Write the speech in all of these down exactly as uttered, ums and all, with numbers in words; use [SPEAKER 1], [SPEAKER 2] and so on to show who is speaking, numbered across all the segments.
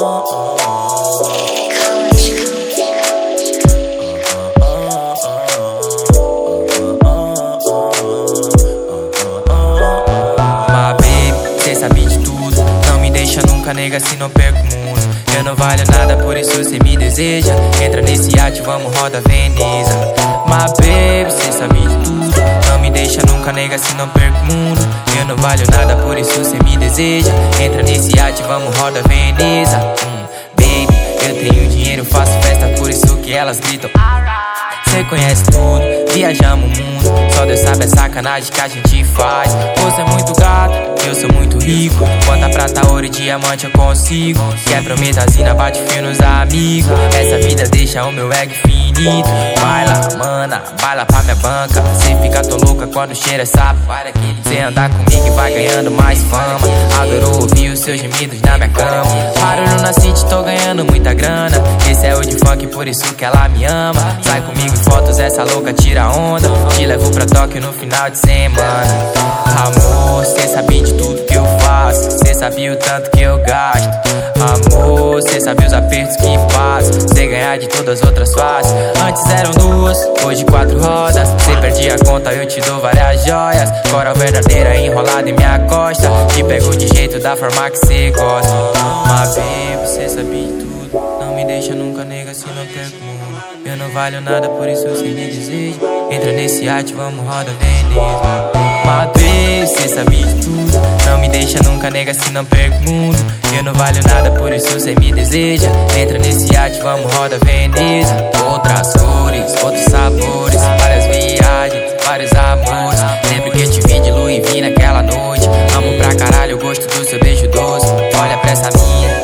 [SPEAKER 1] My baby, cê sabe de tudo. Não me deixa nunca, nega, se não perco o mundo. Eu não valho nada, por isso cê me deseja. Entra nesse iate, vamos roda Veneza. My baby, cê sabe de tudo. Não me deixa nunca, nega, se não perco o mundo. Eu não valho nada, por isso cê me deseja. Entra nesse iate, vamos roda Veneza. hum, Baby, eu tenho dinheiro, faço festa, por isso que elas gritam. Cê conhece tudo, viajamos o mundo. Só Deus sabe a sacanagem que a gente faz. Você é muito gato, eu sou muito rico. Quanta prata, ouro e diamante eu consigo. Quer prometazina, bate fio nos amigos. Essa vida deixa o meu ego infinito. Vai lá, mana, vai lá pra minha banca. Cê fica tão louca quando cheira sapo. Cê andar comigo e vai ganhando mais fama. Adoro ouvir os seus gemidos na minha cama. Barulho na city, tô ganhando muita grana. Esse é o de funk, por isso que ela me ama. Sai comigo em fotos, essa louca tira onda. Te levo pra Tóquio no final de semana. Amor, cê sabe de tudo que eu faço. Cê sabe o tanto que eu gasto. Amor, cê sabe os apertos que passo. Cê ganhar de todas as outras faces. Antes eram duas, hoje quatro rodas. Cê perde a conta, eu te dou várias joias. Coral verdadeira enrolada em minha costa. Te pego de jeito da forma que cê gosta. My baby, cê sabe de tudo. Não me deixa nunca, nega, se não perco o mundo. Eu não valho nada, por isso cê me deseja. Entra nesse iate, vamos roda Veneza. My baby, cê sabe de tudo. Não me deixa nunca, nega, se não perco o mundo. Eu não valho nada, por isso cê me deseja. Entra nesse iate, vamos roda Veneza. Outras cores, outros sabores, várias viagens, vários amores. Lembro que eu te vi de Louis V naquela noite. Amo pra caralho o gosto do seu beijo doce. Olha pra essa mina,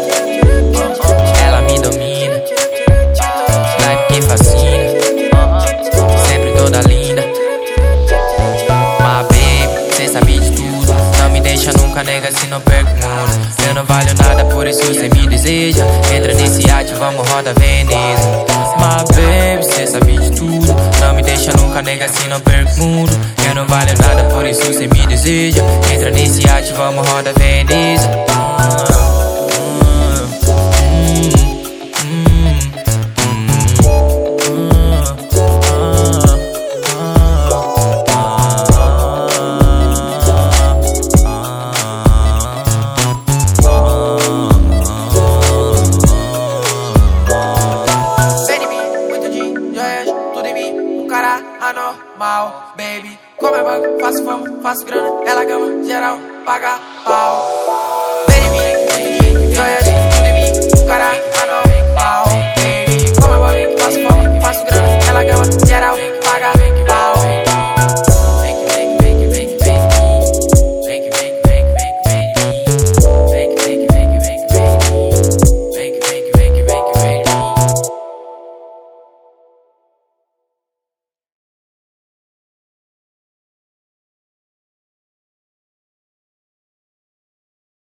[SPEAKER 1] ela me domina. Life me fascina, sempre toda linda. My baby, cê sabe de tudo. Não me deixa nunca, nega, se não perco o mundo. Eu não valho nada, por isso cê me deseja. Entra nesse iate, vamos roda Veneza. My baby, cê sabe de tudo. Não me deixa nunca, nega, se não perco o mundo. Eu não valho nada, por isso cê me deseja. Entra nesse iate, vamos roda Veneza. Anormal, baby. Como é banco, faço fama, faço grana. Ela gama, geral, paga pau.